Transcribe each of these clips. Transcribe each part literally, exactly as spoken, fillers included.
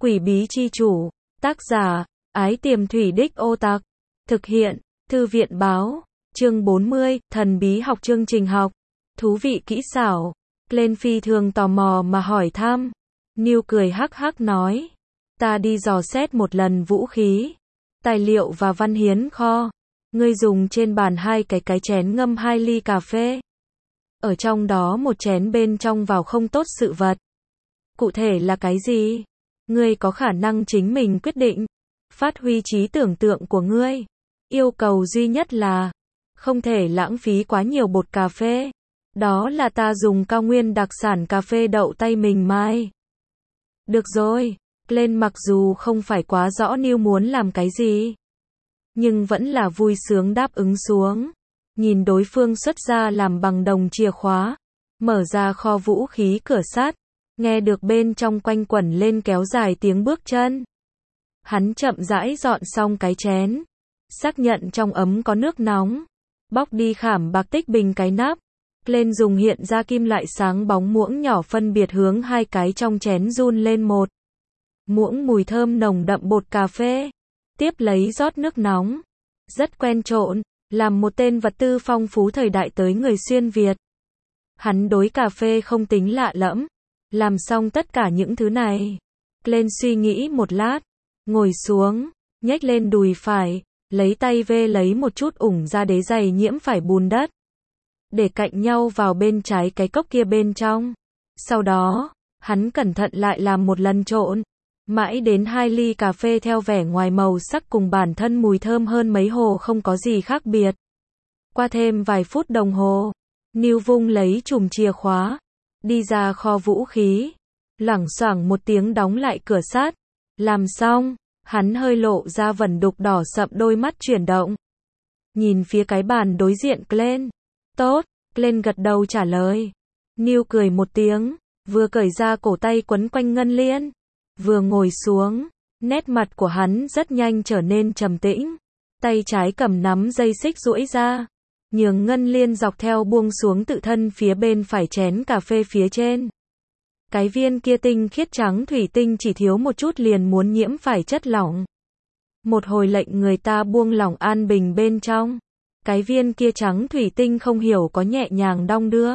Quỷ bí chi chủ, tác giả, Ái Tiềm Thủy Đích Ô Tặc, thực hiện, Thư viện báo, chương bốn mươi, thần bí học chương trình học, thú vị kỹ xảo, Glenn phi thường tò mò mà hỏi thăm, Neil cười hắc hắc nói, ta đi dò xét một lần vũ khí, tài liệu và văn hiến kho, ngươi dùng trên bàn hai cái cái chén ngâm hai ly cà phê, ở trong đó một chén bên trong vào không tốt sự vật, cụ thể là cái gì? Ngươi có khả năng chính mình quyết định, phát huy trí tưởng tượng của ngươi. Yêu cầu duy nhất là, không thể lãng phí quá nhiều bột cà phê. Đó là ta dùng cao nguyên đặc sản cà phê đậu tay mình mai. Được rồi, Glenn mặc dù không phải quá rõ Neil muốn làm cái gì, nhưng vẫn là vui sướng đáp ứng xuống. Nhìn đối phương xuất ra làm bằng đồng chìa khóa, mở ra kho vũ khí cửa sắt. Nghe được bên trong quanh quẩn lên kéo dài tiếng bước chân. Hắn chậm rãi dọn xong cái chén. Xác nhận trong ấm có nước nóng. Bóc đi khảm bạc tích bình cái nắp. Lên dùng hiện ra kim loại sáng bóng muỗng nhỏ phân biệt hướng hai cái trong chén run lên một. Muỗng mùi thơm nồng đậm bột cà phê. Tiếp lấy rót nước nóng. Rất quen trộn, làm một tên vật tư phong phú thời đại tới người xuyên Việt. Hắn đối cà phê không tính lạ lẫm. Làm xong tất cả những thứ này, Glenn suy nghĩ một lát, ngồi xuống, nhếch lên đùi phải, lấy tay vê lấy một chút ủng ra đế giày nhiễm phải bùn đất, để cạnh nhau vào bên trái cái cốc kia bên trong. Sau đó, hắn cẩn thận lại làm một lần trộn, mãi đến hai ly cà phê theo vẻ ngoài màu sắc cùng bản thân mùi thơm hơn mấy hồ không có gì khác biệt. Qua thêm vài phút đồng hồ, Neil vung lấy chùm chìa khóa. Đi ra kho vũ khí, loảng xoảng một tiếng đóng lại cửa sắt. Làm xong, hắn hơi lộ ra vẩn đục đỏ sậm đôi mắt chuyển động. Nhìn phía cái bàn đối diện Glenn. Tốt, Glenn gật đầu trả lời. Neil cười một tiếng, vừa cởi ra cổ tay quấn quanh ngân liên, vừa ngồi xuống, nét mặt của hắn rất nhanh trở nên trầm tĩnh. Tay trái cầm nắm dây xích duỗi ra. Nhường ngân liên dọc theo buông xuống tự thân phía bên phải chén cà phê phía trên. Cái viên kia tinh khiết trắng thủy tinh chỉ thiếu một chút liền muốn nhiễm phải chất lỏng. Một hồi lệnh người ta buông lỏng an bình bên trong. Cái viên kia trắng thủy tinh không hiểu có nhẹ nhàng đong đưa.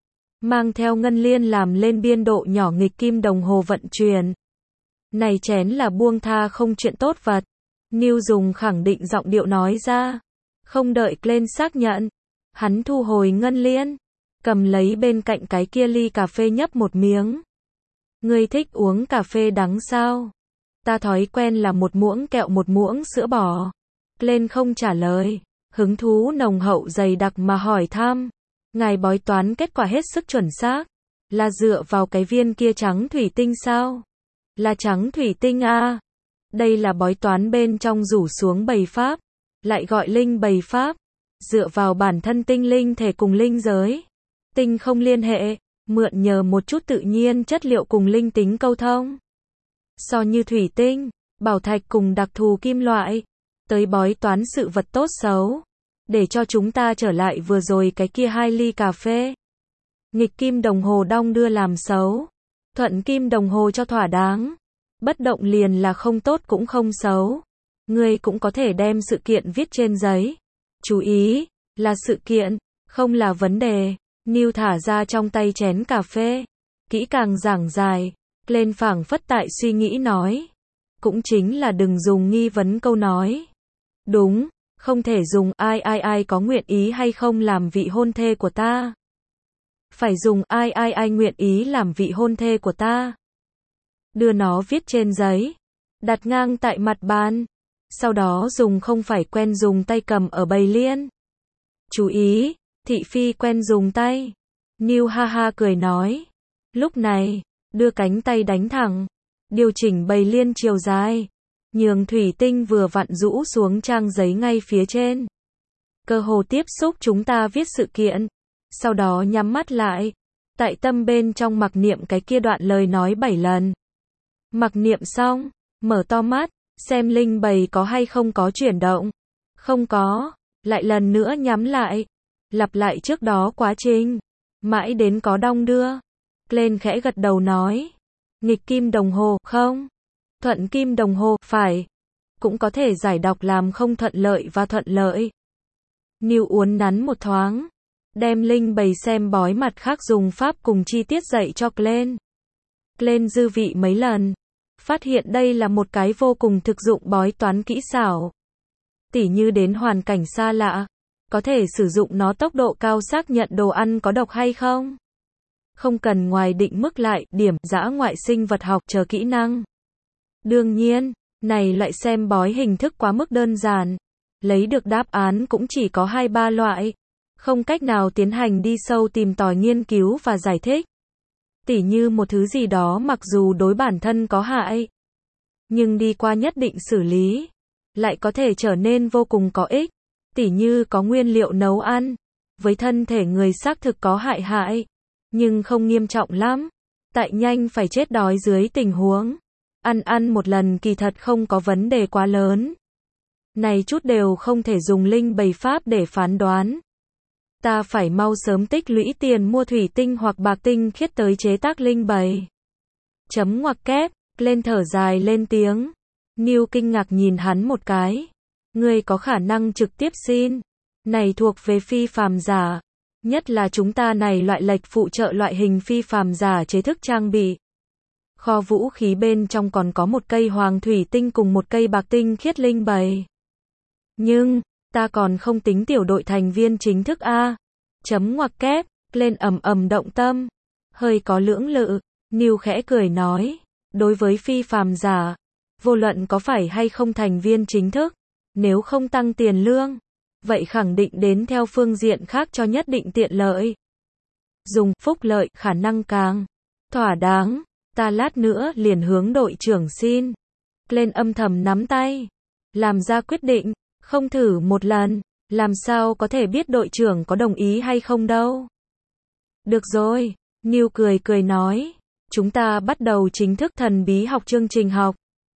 Mang theo ngân liên làm lên biên độ nhỏ nghịch kim đồng hồ vận chuyển. Này chén là buông tha không chuyện tốt vật. Neil dùng khẳng định giọng điệu nói ra. Không đợi Glenn xác nhận, hắn thu hồi ngân liên, cầm lấy bên cạnh cái kia ly cà phê nhấp một miếng. Ngươi thích uống cà phê đắng sao? Ta thói quen là một muỗng kẹo một muỗng sữa bò. Glenn không trả lời, hứng thú nồng hậu dày đặc mà hỏi thăm. Ngài bói toán kết quả hết sức chuẩn xác, là dựa vào cái viên kia trắng thủy tinh sao? Là trắng thủy tinh à? Đây là bói toán bên trong rủ xuống bầy pháp. Lại gọi linh bầy pháp, dựa vào bản thân tinh linh thể cùng linh giới. Tinh không liên hệ, mượn nhờ một chút tự nhiên chất liệu cùng linh tính câu thông. So như thủy tinh, bảo thạch cùng đặc thù kim loại, tới bói toán sự vật tốt xấu. Để cho chúng ta trở lại vừa rồi cái kia hai ly cà phê. Nghịch kim đồng hồ đong đưa làm xấu, thuận kim đồng hồ cho thỏa đáng. Bất động liền là không tốt cũng không xấu. Ngươi cũng có thể đem sự kiện viết trên giấy. Chú ý, là sự kiện, không là vấn đề. Neil thả ra trong tay chén cà phê. Kỹ càng giảng dài. Glenn phảng phất tại suy nghĩ nói. Cũng chính là đừng dùng nghi vấn câu nói. Đúng, không thể dùng ai ai ai có nguyện ý hay không làm vị hôn thê của ta. Phải dùng ai ai ai nguyện ý làm vị hôn thê của ta. Đưa nó viết trên giấy. Đặt ngang tại mặt bàn. Sau đó dùng không phải quen dùng tay cầm ở bầy liên. Chú ý, thị phi quen dùng tay. Neil ha ha cười nói. Lúc này, đưa cánh tay đánh thẳng. Điều chỉnh bầy liên chiều dài. Nhường thủy tinh vừa vặn rũ xuống trang giấy ngay phía trên. Cơ hồ tiếp xúc chúng ta viết sự kiện. Sau đó nhắm mắt lại. Tại tâm bên trong mặc niệm cái kia đoạn lời nói bảy lần. Mặc niệm xong, mở to mắt. Xem linh bầy có hay không có chuyển động. Không có, lại lần nữa nhắm lại. Lặp lại trước đó quá trình. Mãi đến có đong đưa. Glenn khẽ gật đầu nói. Nghịch kim đồng hồ, không. Thuận kim đồng hồ, phải. Cũng có thể giải đọc làm không thuận lợi và thuận lợi. Neil uốn nắn một thoáng. Đem linh bày xem bói mặt khác dùng pháp cùng chi tiết dạy cho Glenn. Glenn dư vị mấy lần. Phát hiện đây là một cái vô cùng thực dụng bói toán kỹ xảo. Tỉ như đến hoàn cảnh xa lạ. Có thể sử dụng nó tốc độ cao xác nhận đồ ăn có độc hay không. Không cần ngoài định mức lại, điểm, dã ngoại sinh vật học chờ kỹ năng. Đương nhiên, này loại xem bói hình thức quá mức đơn giản. Lấy được đáp án cũng chỉ có hai ba loại. Không cách nào tiến hành đi sâu tìm tòi nghiên cứu và giải thích. Tỉ như một thứ gì đó mặc dù đối bản thân có hại, nhưng đi qua nhất định xử lý, lại có thể trở nên vô cùng có ích. Tỉ như có nguyên liệu nấu ăn, với thân thể người xác thực có hại hại, nhưng không nghiêm trọng lắm. Tại nhanh phải chết đói dưới tình huống. Ăn ăn một lần kỳ thật không có vấn đề quá lớn. Này chút đều không thể dùng linh bày pháp để phán đoán. Ta phải mau sớm tích lũy tiền mua thủy tinh hoặc bạc tinh khiết tới chế tác linh bày. Chấm ngoặc kép, lên thở dài lên tiếng. Neil kinh ngạc nhìn hắn một cái. Ngươi có khả năng trực tiếp xin. Này thuộc về phi phàm giả. Nhất là chúng ta này loại lệch phụ trợ loại hình phi phàm giả chế thức trang bị. Kho vũ khí bên trong còn có một cây hoàng thủy tinh cùng một cây bạc tinh khiết linh bày. Nhưng, ta còn không tính tiểu đội thành viên chính thức a. Chấm ngoặc kép, lên ầm ầm động tâm. Hơi có lưỡng lự, Neil khẽ cười nói. Đối với phi phàm giả, vô luận có phải hay không thành viên chính thức, nếu không tăng tiền lương, vậy khẳng định đến theo phương diện khác cho nhất định tiện lợi. Dùng phúc lợi khả năng càng thỏa đáng. Ta lát nữa liền hướng đội trưởng xin. Lên âm thầm nắm tay. Làm ra quyết định. Không thử một lần. Làm sao có thể biết đội trưởng có đồng ý hay không đâu. Được rồi. Neil cười cười nói. Chúng ta bắt đầu chính thức thần bí học chương trình học.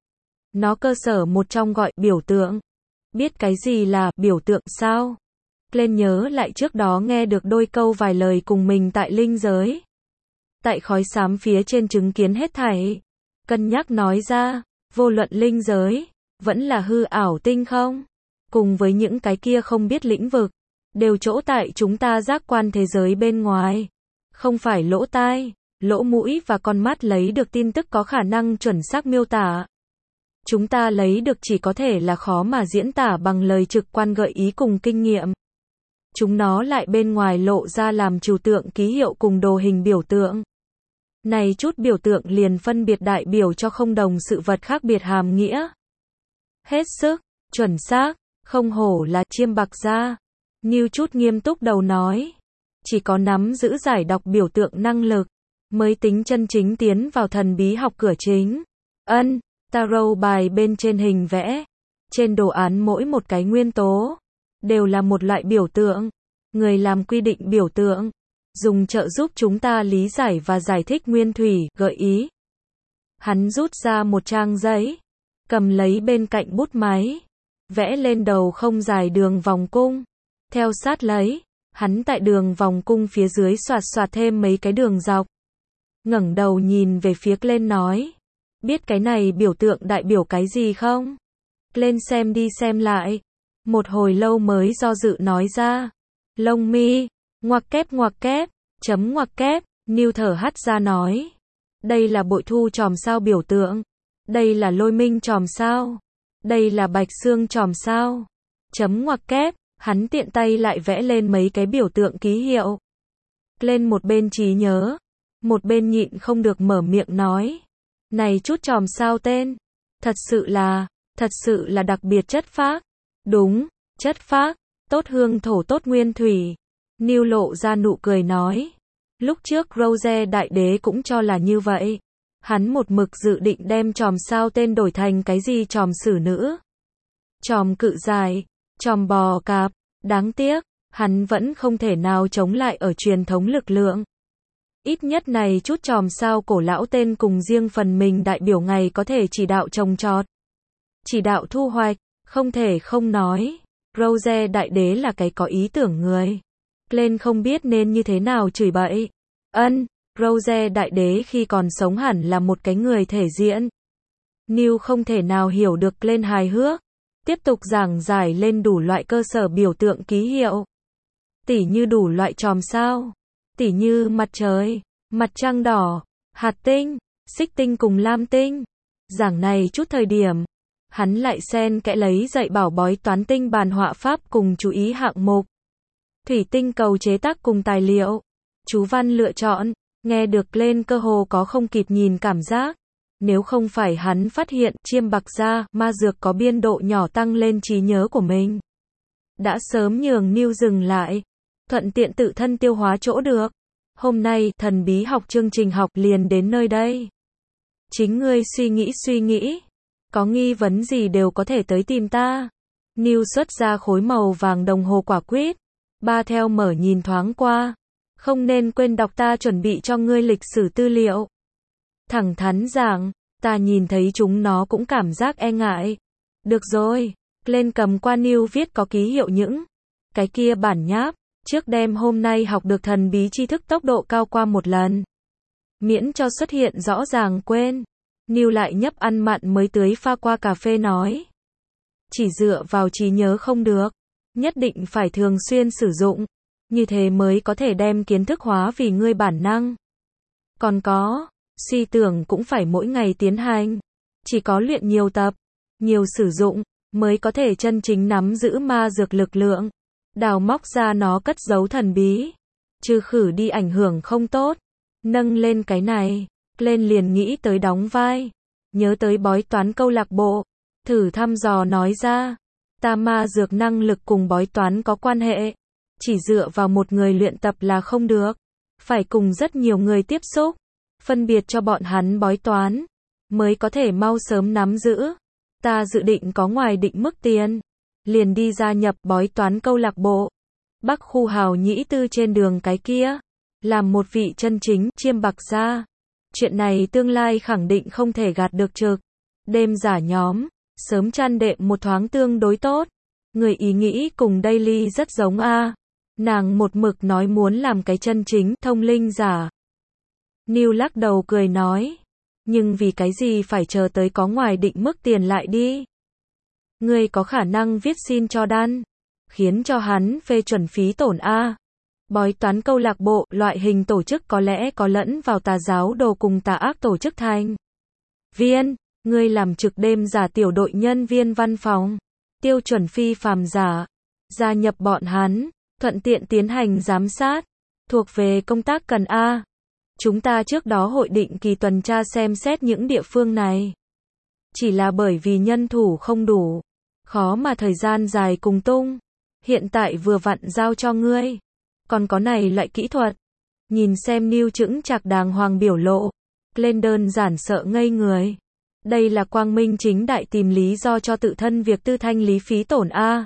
Nó cơ sở một trong gọi biểu tượng. Biết cái gì là biểu tượng sao? Lên nhớ lại trước đó nghe được đôi câu vài lời cùng mình tại linh giới. Tại khói xám phía trên chứng kiến hết thảy. Cân nhắc nói ra, vô luận linh giới, vẫn là hư ảo tinh không. Cùng với những cái kia không biết lĩnh vực, đều chỗ tại chúng ta giác quan thế giới bên ngoài. Không phải lỗ tai, lỗ mũi và con mắt lấy được tin tức có khả năng chuẩn xác miêu tả. Chúng ta lấy được chỉ có thể là khó mà diễn tả bằng lời trực quan gợi ý cùng kinh nghiệm. Chúng nó lại bên ngoài lộ ra làm trừu tượng ký hiệu cùng đồ hình biểu tượng. Này chút biểu tượng liền phân biệt đại biểu cho không đồng sự vật khác biệt hàm nghĩa. Hết sức, chuẩn xác, không hổ là chiêm bạc gia. Neil chút nghiêm túc đầu nói. Chỉ có nắm giữ giải đọc biểu tượng năng lực, mới tính chân chính tiến vào thần bí học cửa chính. Ân, tarot bài bên trên hình vẽ. Trên đồ án mỗi một cái nguyên tố, đều là một loại biểu tượng. Người làm quy định biểu tượng. Dùng trợ giúp chúng ta lý giải và giải thích nguyên thủy, gợi ý. Hắn rút ra một trang giấy, cầm lấy bên cạnh bút máy, vẽ lên đầu không dài đường vòng cung. Theo sát lấy, hắn tại đường vòng cung phía dưới xoạt xoạt thêm mấy cái đường dọc. Ngẩng đầu nhìn về phía lên nói. Biết cái này biểu tượng đại biểu cái gì không? Lên xem đi xem lại. Một hồi lâu mới do dự nói ra. Lông mi. Ngoặc kép ngoặc kép, chấm ngoặc kép, Neil thở hắt ra nói. Đây là bội thu chòm sao biểu tượng. Đây là lôi minh chòm sao. Đây là bạch xương chòm sao. Chấm ngoặc kép, hắn tiện tay lại vẽ lên mấy cái biểu tượng ký hiệu. Lên một bên trí nhớ, một bên nhịn không được mở miệng nói. Này chút chòm sao tên. Thật sự là, thật sự là đặc biệt chất phác. Đúng, chất phác, tốt hương thổ tốt nguyên thủy. Neil lộ ra nụ cười nói. Lúc trước Rose đại đế cũng cho là như vậy. Hắn một mực dự định đem chòm sao tên đổi thành cái gì chòm sử nữ. Chòm cự dài, chòm bò cạp. Đáng tiếc, hắn vẫn không thể nào chống lại ở truyền thống lực lượng. Ít nhất này chút chòm sao cổ lão tên cùng riêng phần mình đại biểu ngày có thể chỉ đạo trồng trọt. Chỉ đạo thu hoạch, không thể không nói. Rose đại đế là cái có ý tưởng người. Lên không biết nên như thế nào chửi bậy. Ân, Rose đại đế khi còn sống hẳn là một cái người thể diễn. Neil không thể nào hiểu được Glenn hài hước. Tiếp tục giảng giải lên đủ loại cơ sở biểu tượng ký hiệu. Tỉ như đủ loại chòm sao. Tỉ như mặt trời, mặt trăng đỏ, hạt tinh, xích tinh cùng lam tinh. Giảng này chút thời điểm, hắn lại xen kẽ lấy dạy bảo bói toán tinh bàn họa pháp cùng chú ý hạng mục. Thủy tinh cầu chế tác cùng tài liệu. Chú văn lựa chọn, nghe được lên cơ hồ có không kịp nhìn cảm giác. Nếu không phải hắn phát hiện chiêm bạc gia ma dược có biên độ nhỏ tăng lên trí nhớ của mình. Đã sớm nhường Neil dừng lại. Thuận tiện tự thân tiêu hóa chỗ được. Hôm nay, thần bí học chương trình học liền đến nơi đây. Chính ngươi suy nghĩ suy nghĩ. Có nghi vấn gì đều có thể tới tìm ta. Neil xuất ra khối màu vàng đồng hồ quả quýt. Ba theo mở nhìn thoáng qua. Không nên quên đọc ta chuẩn bị cho ngươi lịch sử tư liệu. Thẳng thắn giảng, ta nhìn thấy chúng nó cũng cảm giác e ngại. Được rồi, lên cầm qua Neil viết có ký hiệu những. Cái kia bản nháp, trước đêm hôm nay học được thần bí tri thức tốc độ cao qua một lần. Miễn cho xuất hiện rõ ràng quên. Neil lại nhấp ăn mặn mới tưới pha qua cà phê nói. Chỉ dựa vào trí nhớ không được. Nhất định phải thường xuyên sử dụng. Như thế mới có thể đem kiến thức hóa vì ngươi bản năng. Còn có, suy tưởng cũng phải mỗi ngày tiến hành. Chỉ có luyện nhiều tập, nhiều sử dụng, mới có thể chân chính nắm giữ ma dược lực lượng. Đào móc ra nó cất giấu thần bí. Trừ khử đi ảnh hưởng không tốt. Nâng lên cái này, lên liền nghĩ tới đóng vai. Nhớ tới bói toán câu lạc bộ. Thử thăm dò nói ra. Ta ma dược năng lực cùng bói toán có quan hệ. Chỉ dựa vào một người luyện tập là không được. Phải cùng rất nhiều người tiếp xúc. Phân biệt cho bọn hắn bói toán. Mới có thể mau sớm nắm giữ. Ta dự định có ngoài định mức tiền. Liền đi gia nhập bói toán câu lạc bộ. Bắc khu hào nhĩ tư trên đường cái kia. Làm một vị chân chính chiêm bạc gia. Chuyện này tương lai khẳng định không thể gạt được trực. Đêm giả nhóm. Sớm chăn đệm một thoáng tương đối tốt. Người ý nghĩ cùng Daily rất giống a. Nàng một mực nói muốn làm cái chân chính thông linh giả. Neil lắc đầu cười nói. Nhưng vì cái gì phải chờ tới có ngoài định mức tiền lại đi. Ngươi có khả năng viết xin cho Dan. Khiến cho hắn phê chuẩn phí tổn a. Bói toán câu lạc bộ, loại hình tổ chức có lẽ có lẫn vào tà giáo đồ cùng tà ác tổ chức thành viên. Ngươi làm trực đêm giả tiểu đội nhân viên văn phòng. Tiêu chuẩn phi phàm giả. Gia nhập bọn hắn. Thuận tiện tiến hành giám sát. Thuộc về công tác cần A. Chúng ta trước đó hội định kỳ tuần tra xem xét những địa phương này. Chỉ là bởi vì nhân thủ không đủ. Khó mà thời gian dài cùng tung. Hiện tại vừa vặn giao cho ngươi. Còn có này loại kỹ thuật. Nhìn xem Neil chững chạc đàng hoàng biểu lộ. Lên đơn giản sợ ngây người. Đây là quang minh chính đại tìm lý do cho tự thân việc tư thanh lý phí tổn A.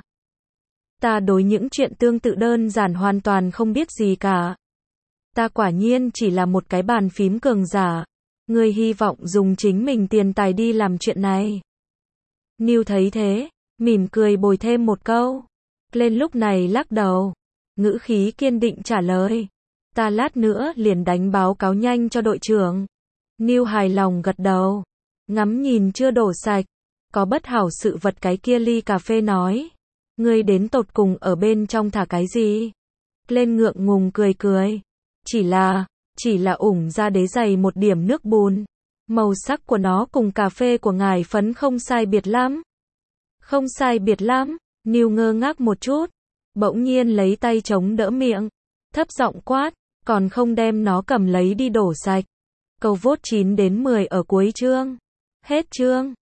Ta đối những chuyện tương tự đơn giản hoàn toàn không biết gì cả. Ta quả nhiên chỉ là một cái bàn phím cường giả. Ngươi hy vọng dùng chính mình tiền tài đi làm chuyện này. Neil thấy thế, mỉm cười bồi thêm một câu. Lên lúc này lắc đầu. Ngữ khí kiên định trả lời. Ta lát nữa liền đánh báo cáo nhanh cho đội trưởng. Neil hài lòng gật đầu. Ngắm nhìn chưa đổ sạch. Có bất hảo sự vật cái kia ly cà phê nói. Ngươi đến tột cùng ở bên trong thả cái gì? Lên ngượng ngùng cười cười. Chỉ là, chỉ là ủng ra đế dày một điểm nước bùn. Màu sắc của nó cùng cà phê của ngài phấn không sai biệt lắm. Không sai biệt lắm. Neil ngơ ngác một chút. Bỗng nhiên lấy tay chống đỡ miệng. Thấp giọng quát. Còn không đem nó cầm lấy đi đổ sạch. Câu vốt chín đến mười ở cuối chương. Hết chương.